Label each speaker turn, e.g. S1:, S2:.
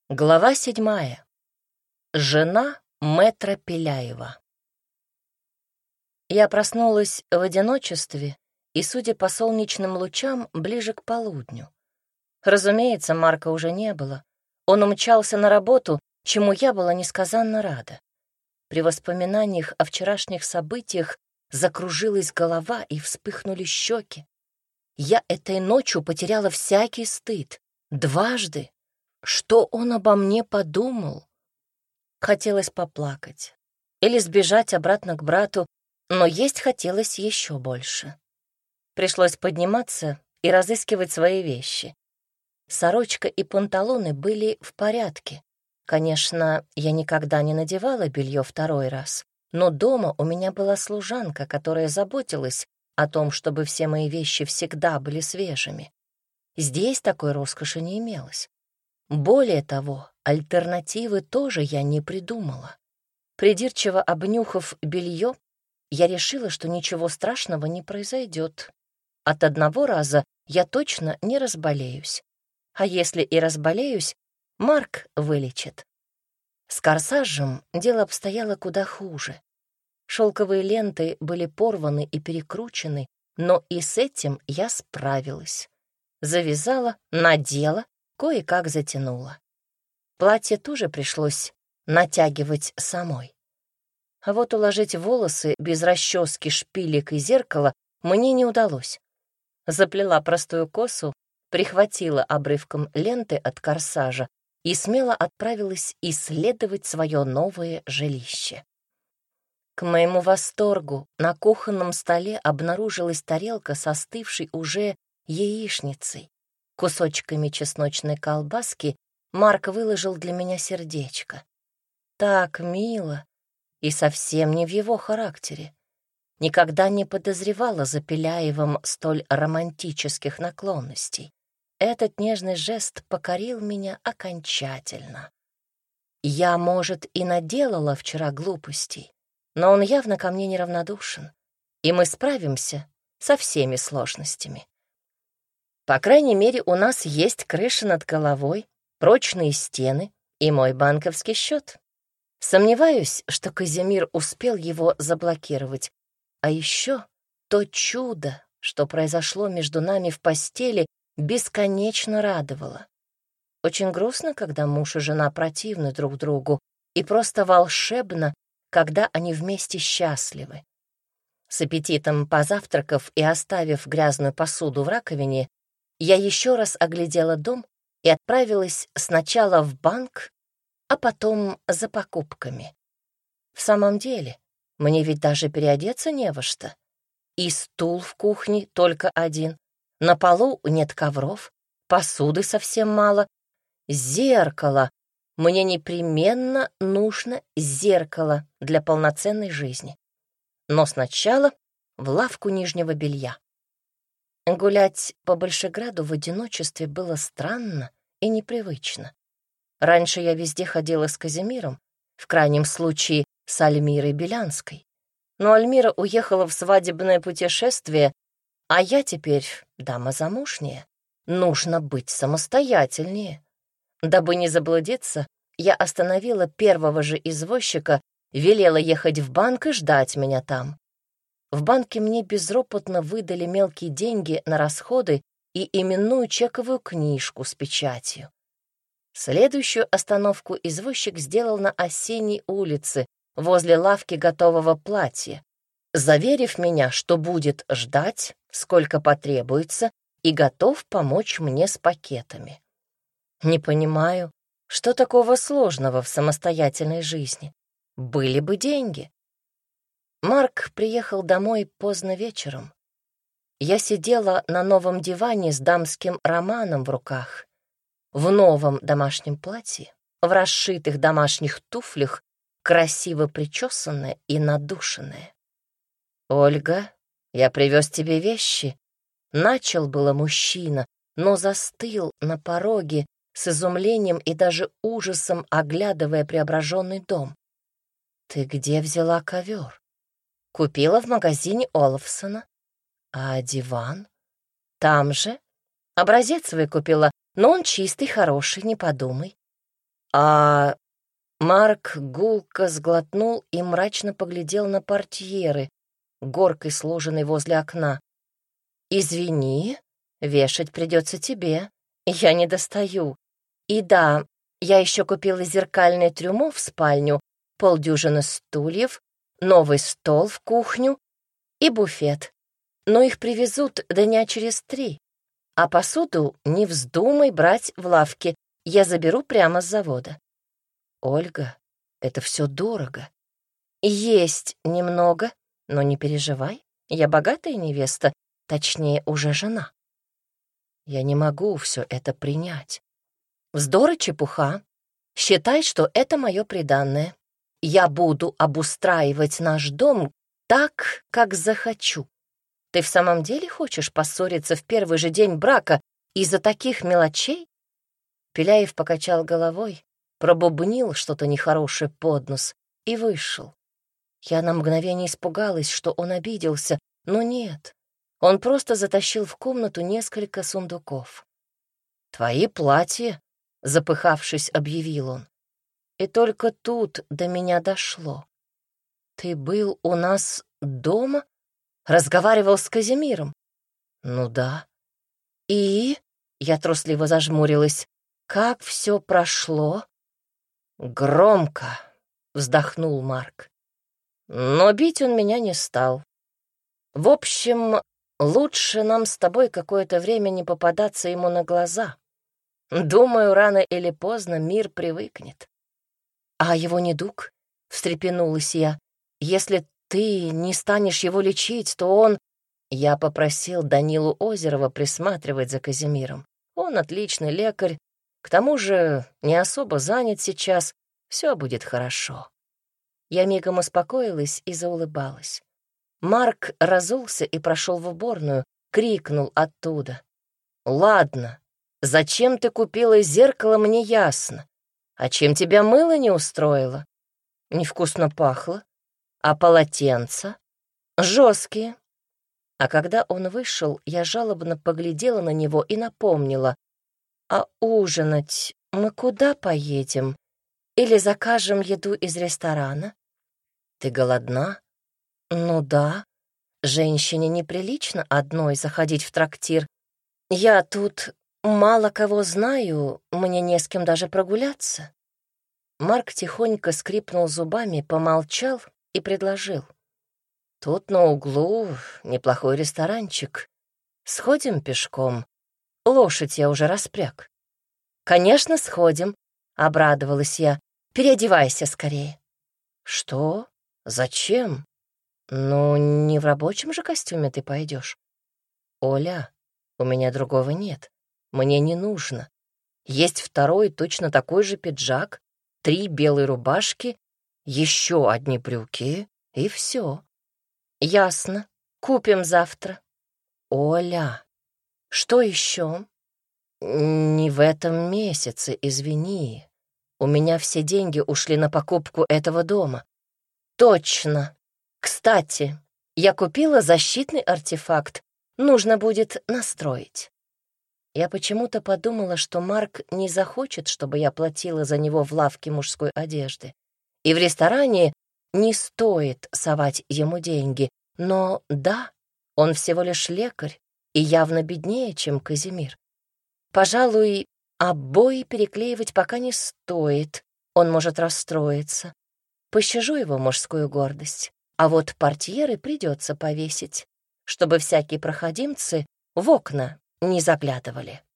S1: Глава 7. Жена мэтра Пеляева. Я проснулась в одиночестве и, судя по солнечным лучам, ближе к полудню. Разумеется, Марка уже не было. Он умчался на работу, чему я была несказанно рада. При воспоминаниях о вчерашних событиях закружилась голова и вспыхнули щеки. Я этой ночью потеряла всякий стыд. Дважды. Что он обо мне подумал? Хотелось поплакать или сбежать обратно к брату, но есть хотелось еще больше. Пришлось подниматься и разыскивать свои вещи. Сорочка и панталоны были в порядке. Конечно, я никогда не надевала белье второй раз, но дома у меня была служанка, которая заботилась о том, чтобы все мои вещи всегда были свежими. Здесь такой роскоши не имелось. Более того, альтернативы тоже я не придумала. Придирчиво обнюхав белье, я решила, что ничего страшного не произойдет. От одного раза я точно не разболеюсь. А если и разболеюсь, Марк вылечит. С корсажем дело обстояло куда хуже. Шелковые ленты были порваны и перекручены, но и с этим я справилась. Завязала, надела, кое-как затянула. Платье тоже пришлось натягивать самой. А вот уложить волосы без расчески, шпилек и зеркала мне не удалось. Заплела простую косу, прихватила обрывком ленты от корсажа и смело отправилась исследовать свое новое жилище. К моему восторгу на кухонном столе обнаружилась тарелка с остывшей уже яичницей. Кусочками чесночной колбаски Марк выложил для меня сердечко. Так мило и совсем не в его характере. Никогда не подозревала за Пеляевым столь романтических наклонностей. Этот нежный жест покорил меня окончательно. Я, может, и наделала вчера глупостей, но он явно ко мне неравнодушен, и мы справимся со всеми сложностями. По крайней мере, у нас есть крыша над головой, прочные стены и мой банковский счет. Сомневаюсь, что Казимир успел его заблокировать. А еще то чудо, что произошло между нами в постели, бесконечно радовало. Очень грустно, когда муж и жена противны друг другу, и просто волшебно, когда они вместе счастливы. С аппетитом позавтракав и оставив грязную посуду в раковине, я еще раз оглядела дом и отправилась сначала в банк, а потом за покупками. В самом деле, мне ведь даже переодеться не во что. И стул в кухне только один, на полу нет ковров, посуды совсем мало, зеркало. Мне непременно нужно зеркало для полноценной жизни. Но сначала в лавку нижнего белья. Гулять по Большеграду в одиночестве было странно и непривычно. Раньше я везде ходила с Казимиром, в крайнем случае с Альмирой Белянской. Но Альмира уехала в свадебное путешествие, а я теперь дама замужняя. Нужно быть самостоятельнее. Дабы не заблудиться, я остановила первого же извозчика, велела ехать в банк и ждать меня там. В банке мне безропотно выдали мелкие деньги на расходы и именную чековую книжку с печатью. Следующую остановку извозчик сделал на Осенней улице, возле лавки готового платья, заверив меня, что будет ждать, сколько потребуется, и готов помочь мне с пакетами. Не понимаю, что такого сложного в самостоятельной жизни. Были бы деньги. Марк приехал домой поздно вечером. Я сидела на новом диване с дамским романом в руках, в новом домашнем платье, в расшитых домашних туфлях, красиво причесанная и надушенная. «Ольга, я привез тебе вещи», — начал было мужчина, но застыл на пороге с изумлением и даже ужасом, оглядывая преображенный дом. «Ты где взяла ковер?» «Купила в магазине Олафсона». «А диван?» «Там же. Образец выкупила, но он чистый, хороший, не подумай». А Марк гулко сглотнул и мрачно поглядел на портьеры, горкой сложенной возле окна. «Извини, вешать придется тебе. Я не достаю. И да, я еще купила зеркальное трюмо в спальню, полдюжины стульев, новый стол в кухню и буфет. Но их привезут дня через 3. А посуду не вздумай брать в лавке, я заберу прямо с завода». «Ольга, это все дорого». «Есть немного, но не переживай, я богатая невеста, точнее, уже жена». «Я не могу все это принять». «Вздор и чепуха. Считай, что это мое приданное. Я буду обустраивать наш дом так, как захочу. Ты в самом деле хочешь поссориться в первый же день брака из-за таких мелочей?» Пеляев покачал головой, пробубнил что-то нехорошее под нос и вышел. Я на мгновение испугалась, что он обиделся, но нет. Он просто затащил в комнату несколько сундуков. «Твои платья», — запыхавшись, объявил он. И только тут до меня дошло. «Ты был у нас дома? Разговаривал с Казимиром?» «Ну да». «И?» — я трусливо зажмурилась. «Как все прошло?» «Громко», — вздохнул Марк. «Но бить он меня не стал. В общем, лучше нам с тобой какое-то время не попадаться ему на глаза. Думаю, рано или поздно мир привыкнет». «А его недуг?» — встрепенулась я. «Если ты не станешь его лечить, то он...» Я попросил Данилу Озерова присматривать за Казимиром. Он отличный лекарь, к тому же не особо занят сейчас, все будет хорошо. Я мигом успокоилась и заулыбалась. Марк разулся и прошел в уборную, крикнул оттуда. «Ладно, зачем ты купила зеркало, мне ясно. А чем тебя мыло не устроило? Невкусно пахло. А полотенца? Жесткие». А когда он вышел, я жалобно поглядела на него и напомнила. «А ужинать мы куда поедем? Или закажем еду из ресторана?» «Ты голодна?» «Ну да. Женщине неприлично одной заходить в трактир. Я тут мало кого знаю, мне не с кем даже прогуляться». Марк тихонько скрипнул зубами, помолчал и предложил. «Тут на углу неплохой ресторанчик. Сходим пешком. Лошадь я уже распряг». «Конечно, сходим», — обрадовалась я. «Переодевайся скорее». «Что? Зачем? Ну, не в рабочем же костюме ты пойдешь». «Оля, у меня другого нет. Мне не нужно. Есть второй точно такой же пиджак, 3 белые рубашки, еще одни брюки и все». «Ясно. Купим завтра». «Оля, что еще?» «Не в этом месяце, извини. У меня все деньги ушли на покупку этого дома». «Точно. Кстати, я купила защитный артефакт. Нужно будет настроить». Я почему-то подумала, что Марк не захочет, чтобы я платила за него в лавке мужской одежды. И в ресторане не стоит совать ему деньги. Но да, он всего лишь лекарь и явно беднее, чем Казимир. Пожалуй, обои переклеивать пока не стоит, он может расстроиться. Пощажу его мужскую гордость, а вот портьеры придется повесить, чтобы всякие проходимцы в окна не заглядывали.